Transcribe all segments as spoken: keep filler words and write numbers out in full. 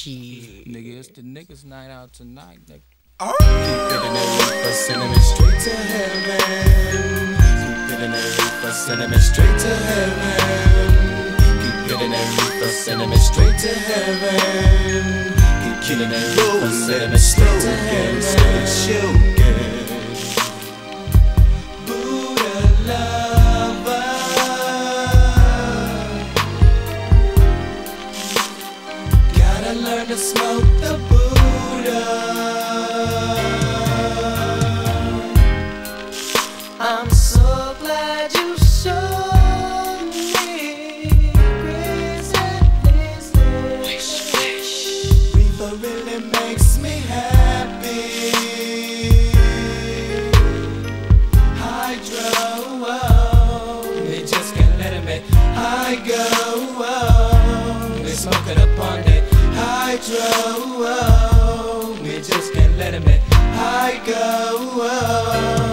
Shit. Nigga, it's the niggas night out tonight, nigga. Oh. Keep hitting that reefer, sending me straight to heaven. Keep hitting that reefer, sending me straight to heaven. Keep hitting that reefer, sending me straight to heaven. Keep killing that reefer, sending me straight to heaven. Straight shooting. Buddha lover, gotta learn to smoke the Buddha. I'm so glad you showed me grace and business. Reefer really makes me happy. Hydro, oh, they just can't let it be. I go, oh, they smoke it up on it. Hydro, oh, we just can't let it be. I go, oh.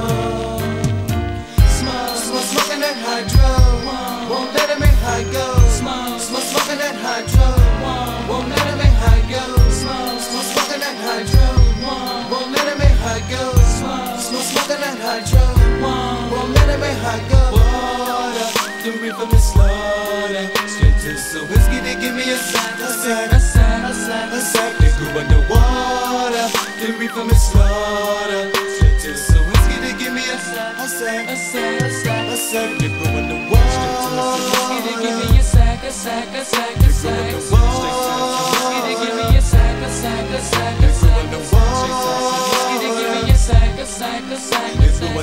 Smoking that hydro, won't let him make high go. Smoke, smoking that hydro, won't let him make high go. Smoke, smoking that hydro, won't let him make high go. Smoke, smoking that hydro, won't let him make high go. Water, the reefer me slaughter. Straight to some whiskey, they give me a sack, a sack, a sack, a sack, a sack. They grew underwater, the reefer me slaughter. Straight to some whiskey, they give me a sack, a sack, a sack, a sack. A sack, they grew in the wall. They give me a sack, a sack, a sack, a sack. They give me a sack, a sack, a sack, a sack. They give me a sack, a sack, a sack, a sack.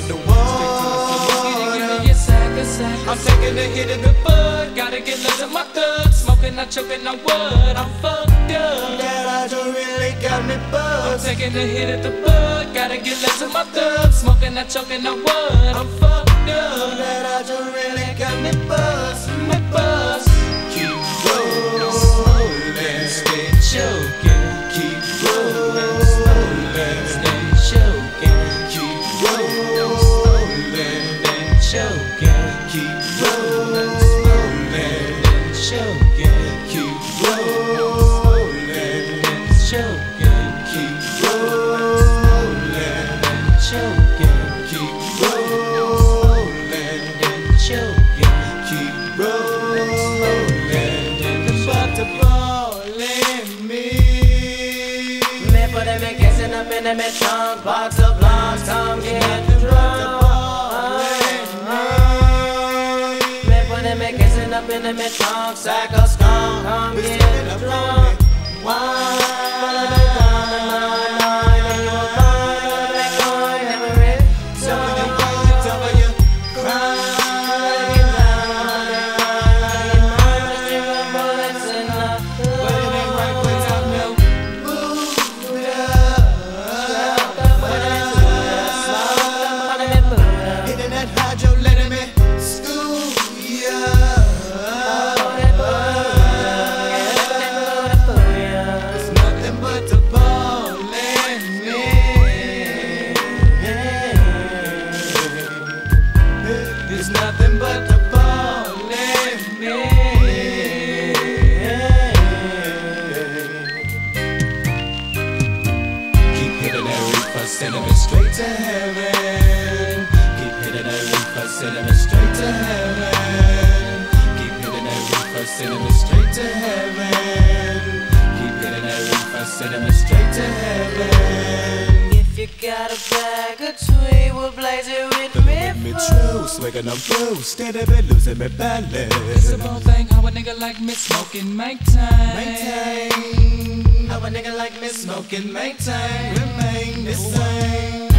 I'm taking a hit of the bud, gotta get love in my thug. Smoking, not choking on wood, I'm fucked up. That hydro really got me buzzed. I'm taking a hit of the bud, gotta get love in my thug. Smoking, not choking on wood, I'm fucked up. That hydro really got me buzzed. My buzz, Keep rolling, slowly, stay choking. keep rolling, Slowly, stay choking. keep rolling, slowly, Then choking. keep rolling, slowly, Then choking. keep rolling, Then choking. keep rolling, Then choking. keep rolling, Then choking. keep rolling. About to ball in me. Me put them in casing up in them trunk, box of blocks, come get the drum. Me put them in casing up in them trunk, sack of skunk, come get the drum. Why? There's nothing but the ball in me. Keep hitting that reefer, sending me straight to heaven. Keep hitting that reefer, sending me straight to heaven. Keep hitting that reefer, sending me straight to heaven. Keep hitting that reefer, sending me straight to heaven. If you got a bag of tweed, we'll blaze it with me. Me true, swigging on blue, steady been losing me balance. It's a whole thing how a nigga like me smoking make time. Maintain, how a nigga like me smoking, maintain, remain the same.